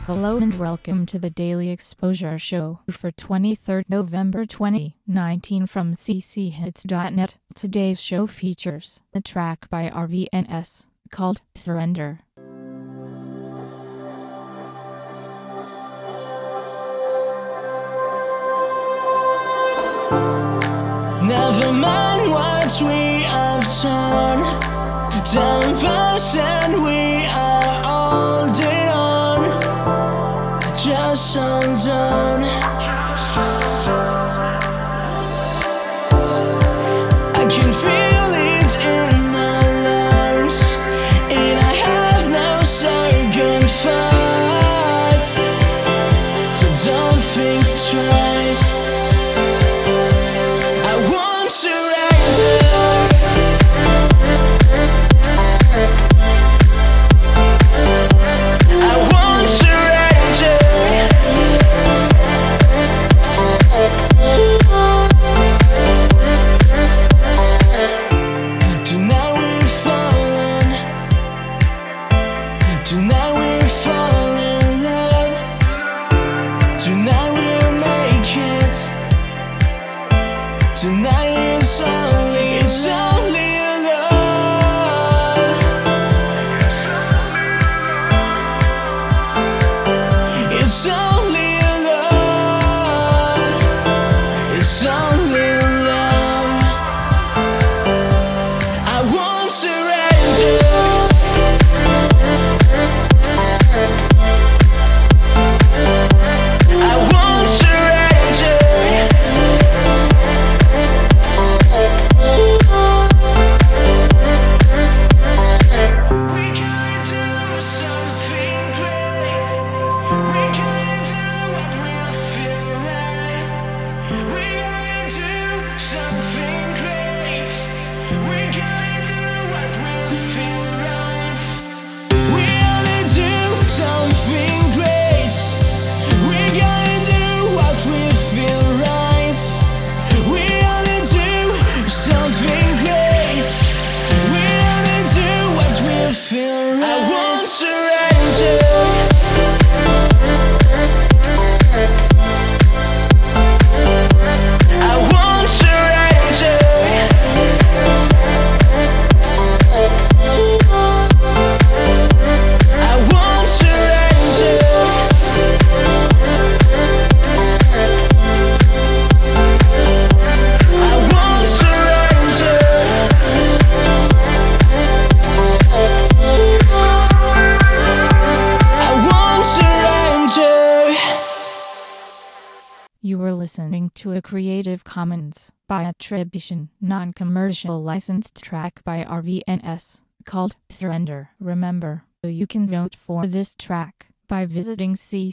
Hello and welcome to the Daily Exposure Show for 23rd November 2019 from cchits.net. Today's show features a track by RVNS called Surrender. Never mind what we have done. 10% we are holding on. Just hold on. I can feel it in my lungs, and I have no second thoughts. So don't think twice. Tonight we fall in love. Tonight we'll make it. Tonight it's only love. It's only love. It's only love. I won't surrender. I won't surrender. I won't surrender. I won't surrender. I won't surrender. You were listening to a Creative Commons by attribution, non-commercial licensed track by RVNS called Surrender. Remember, you can vote for this track by visiting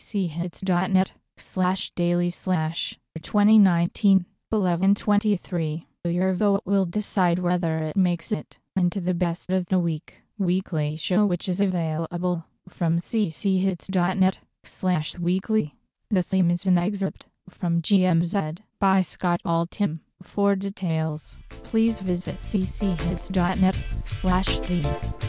cchits.net/daily/2019-11-23. Your vote will decide whether it makes it into the Best of the Week weekly show, which is available from cchits.net/weekly. The theme is an excerpt from GMZ by Scott Altham. For details, please visit cchits.net/theme.